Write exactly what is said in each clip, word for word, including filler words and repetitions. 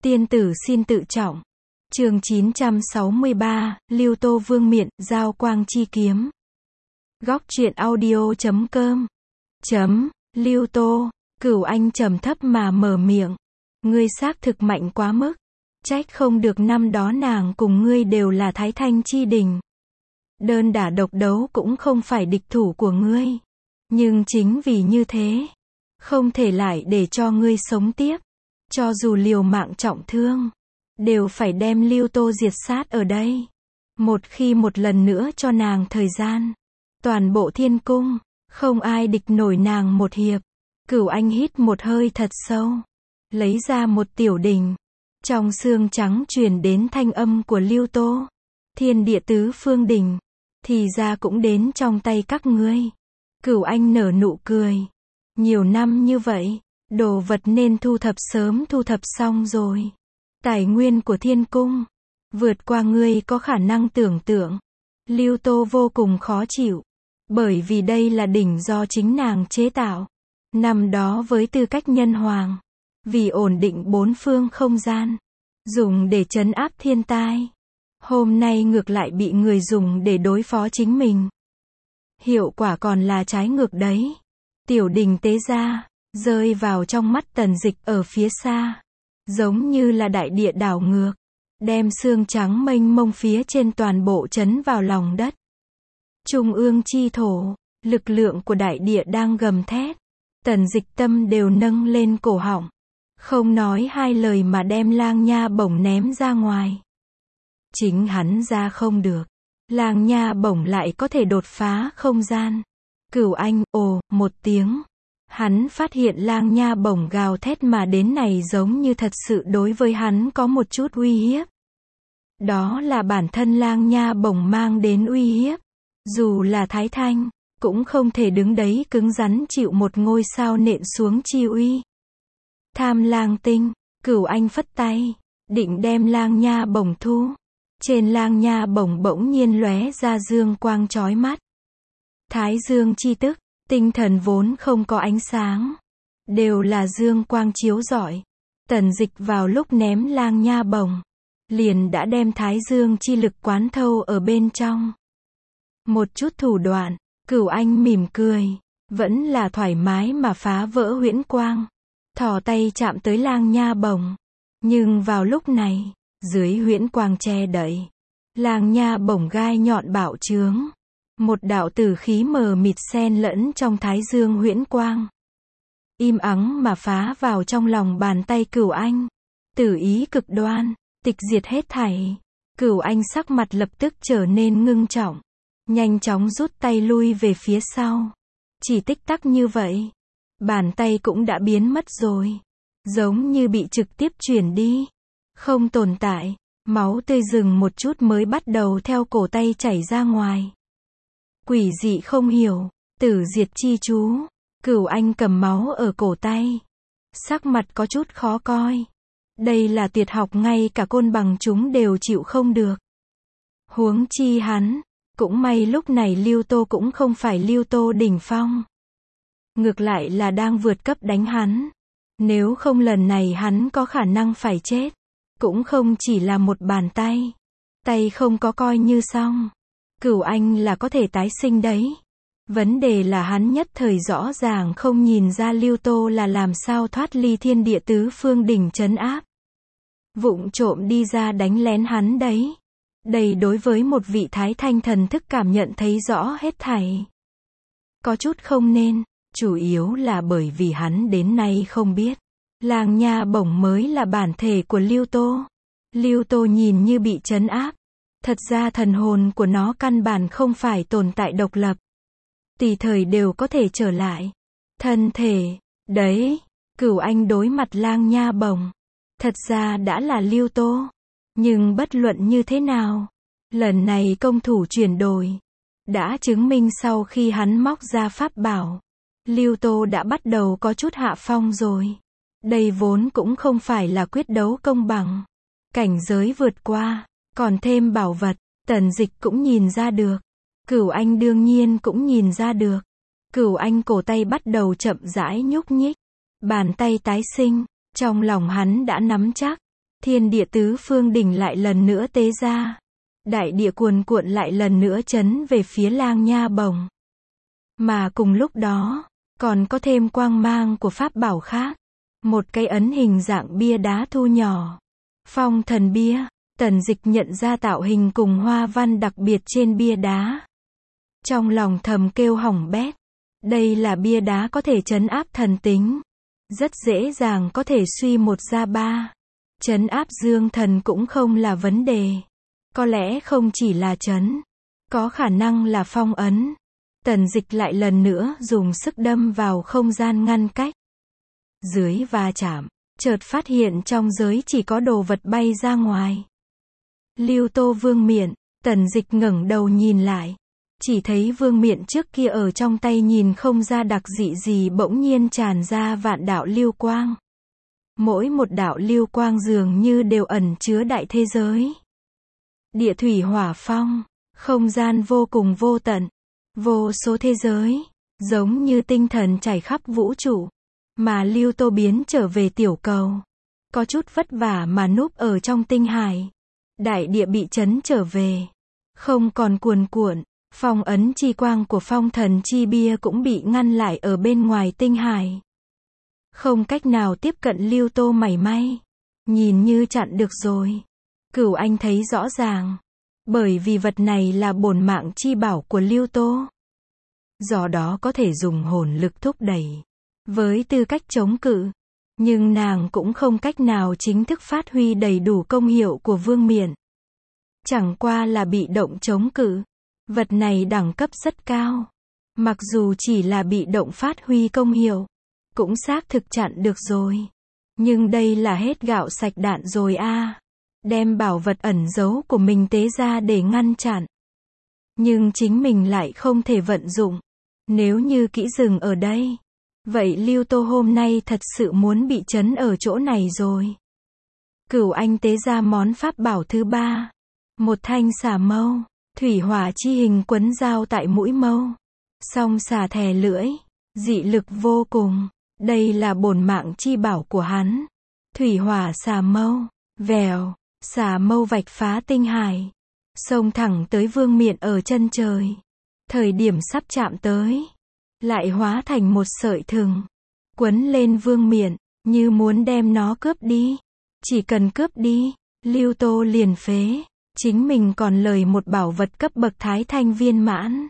Tiên tử xin tự trọng. Chương chín trăm sáu mươi ba, Lưu Tô Vương miện, giao quang chi kiếm. Góc truyện audio chấm com. Chấm, Lưu Tô, Cửu Anh trầm thấp mà mở miệng. Ngươi xác thực mạnh quá mức. Trách không được năm đó nàng cùng ngươi đều là Thái Thanh chi đỉnh. Đơn đả độc đấu cũng không phải địch thủ của ngươi. Nhưng chính vì như thế, không thể lại để cho ngươi sống tiếp. Cho dù liều mạng trọng thương, đều phải đem Lưu Tô diệt sát ở đây. Một khi một lần nữa cho nàng thời gian, toàn bộ thiên cung, không ai địch nổi nàng một hiệp. Cửu Anh hít một hơi thật sâu, lấy ra một tiểu đỉnh. Trong xương trắng truyền đến thanh âm của Lưu Tô. Thiên địa tứ phương đỉnh, thì ra cũng đến trong tay các ngươi. Cửu Anh nở nụ cười. Nhiều năm như vậy, đồ vật nên thu thập sớm thu thập xong rồi. Tài nguyên của thiên cung, vượt qua ngươi có khả năng tưởng tượng. Lưu Tô vô cùng khó chịu, bởi vì đây là đỉnh do chính nàng chế tạo. Năm đó với tư cách nhân hoàng, vì ổn định bốn phương không gian, dùng để trấn áp thiên tai. Hôm nay ngược lại bị người dùng để đối phó chính mình. Hiệu quả còn là trái ngược đấy. Tiểu đỉnh tế ra, rơi vào trong mắt Tần Dịch ở phía xa. Giống như là đại địa đảo ngược, đem xương trắng mênh mông phía trên toàn bộ chấn vào lòng đất. Trung ương chi thổ, lực lượng của đại địa đang gầm thét. Tần Dịch tâm đều nâng lên cổ họng. Không nói hai lời mà đem Lang Nha Bổng ném ra ngoài. Chính hắn ra không được. Lang Nha Bổng lại có thể đột phá không gian. Cửu Anh, ồ, một tiếng. Hắn phát hiện Lang Nha Bổng gào thét mà đến này giống như thật sự đối với hắn có một chút uy hiếp. Đó là bản thân Lang Nha Bổng mang đến uy hiếp. Dù là Thái Thanh, cũng không thể đứng đấy cứng rắn chịu một ngôi sao nện xuống chi uy. Tham Lang Tinh, Cửu Anh phất tay, định đem Lang Nha Bổng thu. Trên Lang Nha Bổng bỗng nhiên lóe ra dương quang chói mắt. Thái dương chi tức, tinh thần vốn không có ánh sáng, đều là dương quang chiếu rọi. Tần Dịch vào lúc ném Lang Nha Bổng, liền đã đem thái dương chi lực quán thâu ở bên trong. Một chút thủ đoạn, Cửu Anh mỉm cười, vẫn là thoải mái mà phá vỡ huyễn quang. Thò tay chạm tới Lang Nha Bổng. Nhưng vào lúc này, dưới huyễn quang che đậy, Lang Nha Bổng gai nhọn bạo trướng. Một đạo tử khí mờ mịt xen lẫn trong thái dương huyễn quang. Im ắng mà phá vào trong lòng bàn tay Cửu Anh. Tử ý cực đoan, tịch diệt hết thảy. Cửu Anh sắc mặt lập tức trở nên ngưng trọng. Nhanh chóng rút tay lui về phía sau. Chỉ tích tắc như vậy, bàn tay cũng đã biến mất rồi. Giống như bị trực tiếp chuyển đi. Không tồn tại, máu tươi dừng một chút mới bắt đầu theo cổ tay chảy ra ngoài. Quỷ dị không hiểu, tử diệt chi chú. Cửu Anh cầm máu ở cổ tay. Sắc mặt có chút khó coi. Đây là tuyệt học ngay cả côn bằng chúng đều chịu không được. Huống chi hắn, cũng may lúc này Lưu Tô cũng không phải Lưu Tô đỉnh phong. Ngược lại là đang vượt cấp đánh hắn. Nếu không lần này hắn có khả năng phải chết. Cũng không chỉ là một bàn tay. Tay không có coi như xong. Cửu Anh là có thể tái sinh đấy. Vấn đề là hắn nhất thời rõ ràng không nhìn ra Lưu Tô là làm sao thoát ly thiên địa tứ phương đỉnh trấn áp. Vụng trộm đi ra đánh lén hắn đấy. Đây đối với một vị Thái Thanh thần thức cảm nhận thấy rõ hết thảy. Có chút không nên, chủ yếu là bởi vì hắn đến nay không biết. Lang Nha Bổng mới là bản thể của Lưu Tô. Lưu Tô nhìn như bị trấn áp. Thật ra thần hồn của nó căn bản không phải tồn tại độc lập. Tùy thời đều có thể trở lại. Thân thể, đấy, Cửu Anh đối mặt Lang Nha Bổng. Thật ra đã là Lưu Tô. Nhưng bất luận như thế nào, lần này công thủ chuyển đổi. Đã chứng minh sau khi hắn móc ra pháp bảo, Lưu Tô đã bắt đầu có chút hạ phong rồi. Đây vốn cũng không phải là quyết đấu công bằng. Cảnh giới vượt qua. Còn thêm bảo vật, Tần Dịch cũng nhìn ra được. Cửu Anh đương nhiên cũng nhìn ra được. Cửu Anh cổ tay bắt đầu chậm rãi nhúc nhích. Bàn tay tái sinh, trong lòng hắn đã nắm chắc. Thiên địa tứ phương đỉnh lại lần nữa tế ra. Đại địa cuồn cuộn lại lần nữa chấn về phía Lang Nha Bổng. Mà cùng lúc đó, còn có thêm quang mang của pháp bảo khác. Một cái ấn hình dạng bia đá thu nhỏ. Phong thần bia. Tần Dịch nhận ra tạo hình cùng hoa văn đặc biệt trên bia đá. Trong lòng thầm kêu hỏng bét. Đây là bia đá có thể trấn áp thần tính. Rất dễ dàng có thể suy một ra ba. Trấn áp dương thần cũng không là vấn đề. Có lẽ không chỉ là trấn. Có khả năng là phong ấn. Tần Dịch lại lần nữa dùng sức đâm vào không gian ngăn cách. Dưới va chạm, chợt phát hiện trong giới chỉ có đồ vật bay ra ngoài. Lưu Tô vương miện. Tần Dịch ngẩng đầu nhìn lại. Chỉ thấy vương miện trước kia ở trong tay nhìn không ra đặc dị gì bỗng nhiên tràn ra vạn đạo lưu quang. Mỗi một đạo lưu quang dường như đều ẩn chứa đại thế giới. Địa thủy hỏa phong, không gian vô cùng vô tận, vô số thế giới, giống như tinh thần trải khắp vũ trụ. Mà Lưu Tô biến trở về tiểu cầu. Có chút vất vả mà núp ở trong tinh hải. Đại địa bị chấn trở về. Không còn cuồn cuộn. Phong ấn chi quang của phong thần chi bia cũng bị ngăn lại ở bên ngoài tinh hải. Không cách nào tiếp cận Lưu Tô mảy may. Nhìn như chặn được rồi. Cửu Anh thấy rõ ràng. Bởi vì vật này là bổn mạng chi bảo của Lưu Tô. Do đó có thể dùng hồn lực thúc đẩy. Với tư cách chống cự. Nhưng nàng cũng không cách nào chính thức phát huy đầy đủ công hiệu của vương miện. Chẳng qua là bị động chống cự. Vật này đẳng cấp rất cao. Mặc dù chỉ là bị động phát huy công hiệu. Cũng xác thực chặn được rồi. Nhưng đây là hết gạo sạch đạn rồi a. À. Đem bảo vật ẩn giấu của mình tế ra để ngăn chặn. Nhưng chính mình lại không thể vận dụng. Nếu như kỹ dừng ở đây. Vậy Lưu Tô hôm nay thật sự muốn bị trấn ở chỗ này rồi. Cửu Anh tế ra món pháp bảo thứ ba. Một thanh xà mâu. Thủy hỏa chi hình quấn dao tại mũi mâu. Song xà thè lưỡi. Dị lực vô cùng. Đây là bổn mạng chi bảo của hắn. Thủy hỏa xà mâu. Vèo. Xà mâu vạch phá tinh hải. Xông thẳng tới vương miện ở chân trời. Thời điểm sắp chạm tới. Lại hóa thành một sợi thừng. Quấn lên vương miện. Như muốn đem nó cướp đi. Chỉ cần cướp đi. Lưu Tô liền phế. Chính mình còn lời một bảo vật cấp bậc thái thanh viên mãn.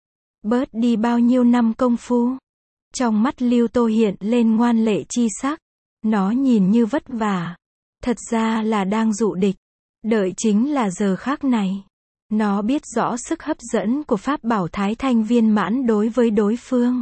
Bớt đi bao nhiêu năm công phu. Trong mắt Lưu Tô hiện lên ngoan lệ chi sắc. Nó nhìn như vất vả. Thật ra là đang dụ địch. Đợi chính là giờ khắc này. Nó biết rõ sức hấp dẫn của pháp bảo thái thanh viên mãn đối với đối phương.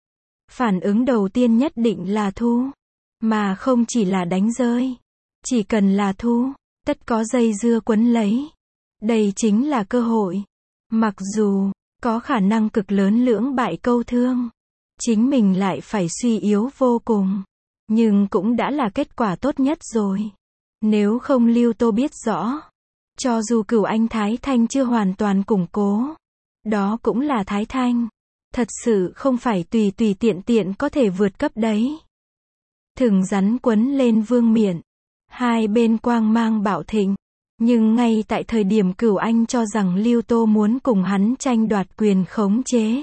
Phản ứng đầu tiên nhất định là thu. Mà không chỉ là đánh rơi. Chỉ cần là thu. Tất có dây dưa quấn lấy. Đây chính là cơ hội. Mặc dù có khả năng cực lớn lưỡng bại câu thương. Chính mình lại phải suy yếu vô cùng. Nhưng cũng đã là kết quả tốt nhất rồi. Nếu không Lưu Tô biết rõ. Cho dù Cửu Anh Thái Thanh chưa hoàn toàn củng cố. Đó cũng là Thái Thanh. Thật sự không phải tùy tùy tiện tiện có thể vượt cấp đấy. Thừng rắn quấn lên vương miện. Hai bên quang mang bạo thịnh. Nhưng ngay tại thời điểm Cửu Anh cho rằng Lưu Tô muốn cùng hắn tranh đoạt quyền khống chế.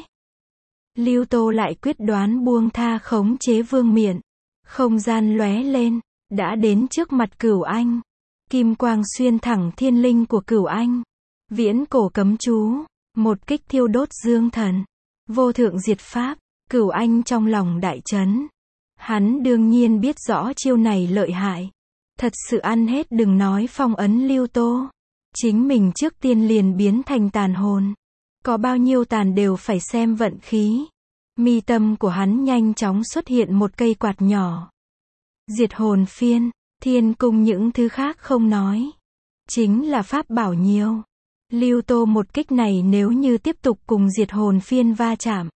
Lưu Tô lại quyết đoán buông tha khống chế vương miện. Không gian lóe lên. Đã đến trước mặt Cửu Anh. Kim quang xuyên thẳng thiên linh của Cửu Anh. Viễn cổ cấm chú. Một kích thiêu đốt dương thần. Vô thượng diệt pháp. Cửu Anh trong lòng đại chấn. Hắn đương nhiên biết rõ chiêu này lợi hại. Thật sự ăn hết đừng nói phong ấn Lưu Tô. Chính mình trước tiên liền biến thành tàn hồn. Có bao nhiêu tàn đều phải xem vận khí. Mi tâm của hắn nhanh chóng xuất hiện một cây quạt nhỏ. Diệt hồn phiên, thiên cung những thứ khác không nói. Chính là pháp bảo nhiều. Lưu Tô một kích này nếu như tiếp tục cùng diệt hồn phiên va chạm.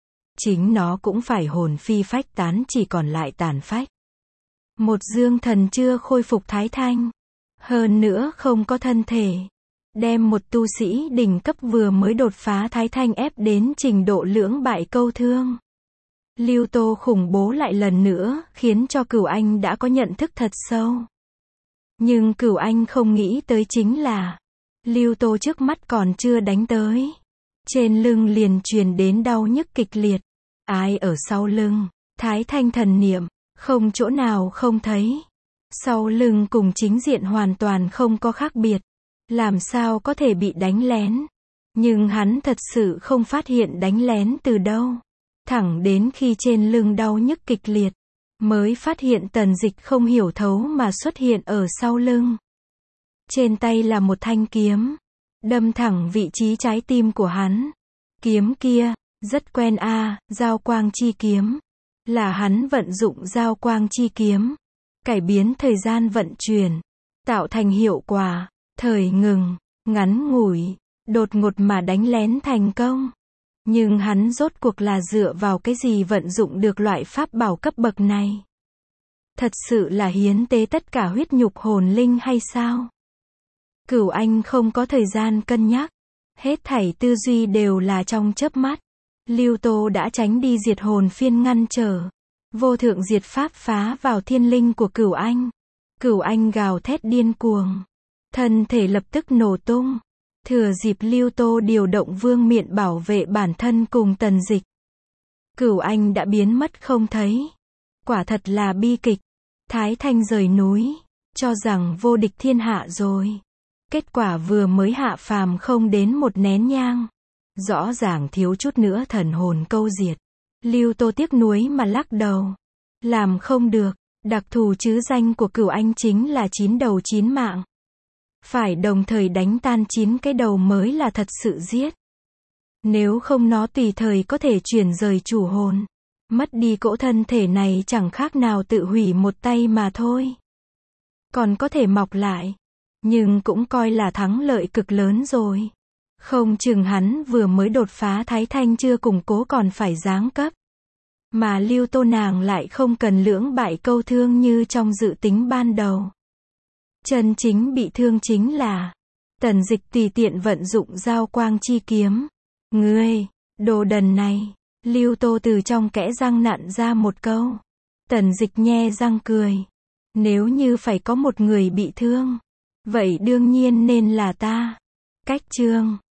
Chính nó cũng phải hồn phi phách tán chỉ còn lại tàn phách. Một dương thần chưa khôi phục thái thanh. Hơn nữa không có thân thể. Đem một tu sĩ đỉnh cấp vừa mới đột phá thái thanh ép đến trình độ lưỡng bại câu thương. Lưu Tô khủng bố lại lần nữa, khiến cho Cửu Anh đã có nhận thức thật sâu. Nhưng Cửu Anh không nghĩ tới chính là, Lưu Tô trước mắt còn chưa đánh tới. Trên lưng liền truyền đến đau nhức kịch liệt. Ai ở sau lưng? Thái Thanh thần niệm, không chỗ nào không thấy. Sau lưng cùng chính diện hoàn toàn không có khác biệt. Làm sao có thể bị đánh lén? Nhưng hắn thật sự không phát hiện đánh lén từ đâu. Thẳng đến khi trên lưng đau nhức kịch liệt, mới phát hiện Tần Dịch không hiểu thấu mà xuất hiện ở sau lưng. Trên tay là một thanh kiếm, đâm thẳng vị trí trái tim của hắn. Kiếm kia, rất quen a, à, Giao Quang Chi Kiếm. Là hắn vận dụng Giao Quang Chi Kiếm, cải biến thời gian vận chuyển, tạo thành hiệu quả, thời ngừng, ngắn ngủi, đột ngột mà đánh lén thành công. Nhưng hắn rốt cuộc là dựa vào cái gì vận dụng được loại pháp bảo cấp bậc này? Thật sự là hiến tế tất cả huyết nhục hồn linh hay sao? Cửu Anh không có thời gian cân nhắc. Hết thảy tư duy đều là trong chớp mắt. Lưu Tô đã tránh đi diệt hồn phiên ngăn trở. Vô thượng diệt pháp phá vào thiên linh của Cửu Anh. Cửu Anh gào thét điên cuồng. Thân thể lập tức nổ tung. Thừa dịp Lưu Tô điều động vương miện bảo vệ bản thân cùng Tần Dịch. Cửu Anh đã biến mất không thấy. Quả thật là bi kịch. Thái Thanh rời núi, cho rằng vô địch thiên hạ rồi. Kết quả vừa mới hạ phàm không đến một nén nhang. Rõ ràng thiếu chút nữa thần hồn câu diệt. Lưu Tô tiếc nuối mà lắc đầu. Làm không được, đặc thù chứ danh của Cửu Anh chính là chín đầu chín mạng. Phải đồng thời đánh tan chín cái đầu mới là thật sự giết. Nếu không nó tùy thời có thể chuyển rời chủ hồn. Mất đi cỗ thân thể này chẳng khác nào tự hủy một tay mà thôi. Còn có thể mọc lại. Nhưng cũng coi là thắng lợi cực lớn rồi. Không chừng hắn vừa mới đột phá Thái Thanh chưa củng cố còn phải giáng cấp. Mà Lưu Tô nàng lại không cần lưỡng bại câu thương như trong dự tính ban đầu. Chân chính bị thương chính là Tần Dịch tùy tiện vận dụng Giao Quang Chi Kiếm. Ngươi, đồ đần này. Lưu Tô từ trong kẽ răng nặn ra một câu. Tần Dịch nhe răng cười. Nếu như phải có một người bị thương, vậy đương nhiên nên là ta. Cách chương